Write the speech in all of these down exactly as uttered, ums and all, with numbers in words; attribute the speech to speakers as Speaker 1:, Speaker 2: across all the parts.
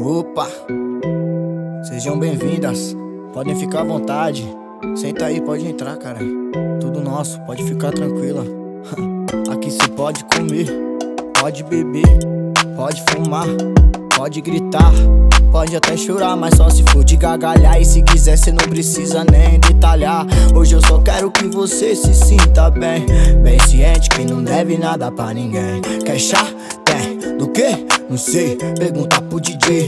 Speaker 1: Opa! Sejam bem-vindas, podem ficar à vontade. Senta aí, pode entrar, cara. Tudo nosso, pode ficar tranquila. Aqui se pode comer, pode beber, pode fumar, pode gritar, pode até chorar, mas só se for de gargalhar. E se quiser cê não precisa nem detalhar. Hoje eu só quero que você se sinta bem, bem ciente que não deve nada pra ninguém. Quer chá? Tem. Do que? Não sei, pergunta pro D J.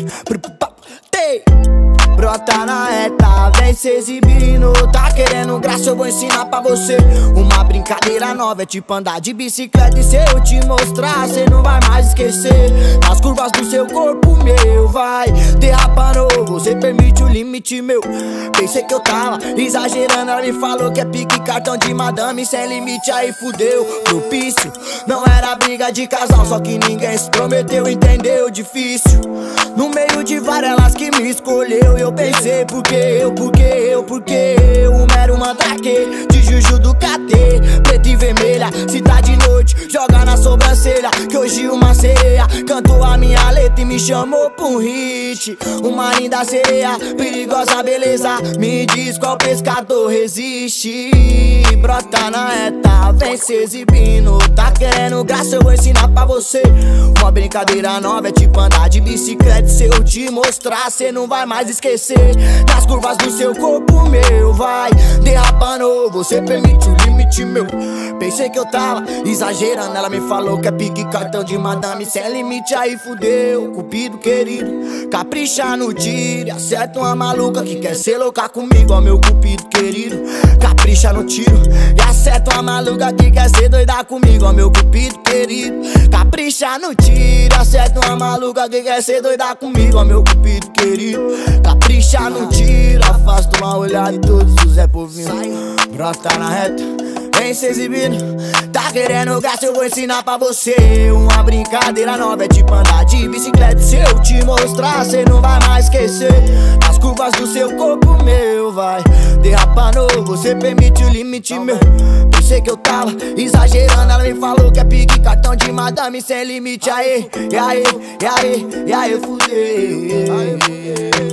Speaker 1: Tem. Brota na reta, vem se exibindo. Tá querendo graça, eu vou ensinar pra você uma brincadeira nova, é tipo andar de bicicleta. E se eu te mostrar, cê não vai mais esquecer. Nas curvas do seu corpo, meu, vai derrapando, você permite o limite, meu. Pensei que eu tava exagerando, ela me falou que é pique cartão de madame sem limite, aí fudeu. Propício, não era briga de casal, só que ninguém se prometeu, entendeu? Difícil, no meio de várias elas que me escolheu. Eu pensei, porque eu, porque eu, porque eu, um mero mandrake de Juju do K T, preta e vermelha, se tá de noite, joga na sobrancelha, que hoje uma sereia cantou a minha letra e me chamou pra um hit. Uma linda sereia, perigosa beleza, me diz qual pescador resiste. Brota na reta, vem se exibindo. Tá querendo graça, eu vou ensinar pra você uma brincadeira nova, é tipo andar de bicicleta. Se eu te mostrar, cê não vai mais esquecer. Nas curvas do seu corpo, meu, vai derrapando, você permite o limite, meu. Pensei que eu tava exagerando, ela me falou que é pique cartão de madame sem limite, aí fudeu. Cupido querido, capricha no tiro, acerta uma maluca que quer ser louca comigo, ó meu cupido querido. Capricha no tiro e acerta uma maluca que quer ser doida comigo, ó meu cupido querido. Capricha no tiro, acerta uma maluca que quer ser doida comigo, ó meu cupido querido. Capricha no tiro, afasta uma olhada e todos os Zé Povinho. Brota na reta, vem se exibindo. Tá querendo graça, eu vou ensinar pra você uma brincadeira nova, é tipo andar de bicicleta. Se eu te mostrar, cê não vai mais esquecer. As curvas do seu corpo, meu, vai derrapando, você permite o limite, meu. Pensei que eu tava exagerando, ela me falou que é pique cartão de madame sem limite. Aê, e aí, e aí, e aí, fudeu.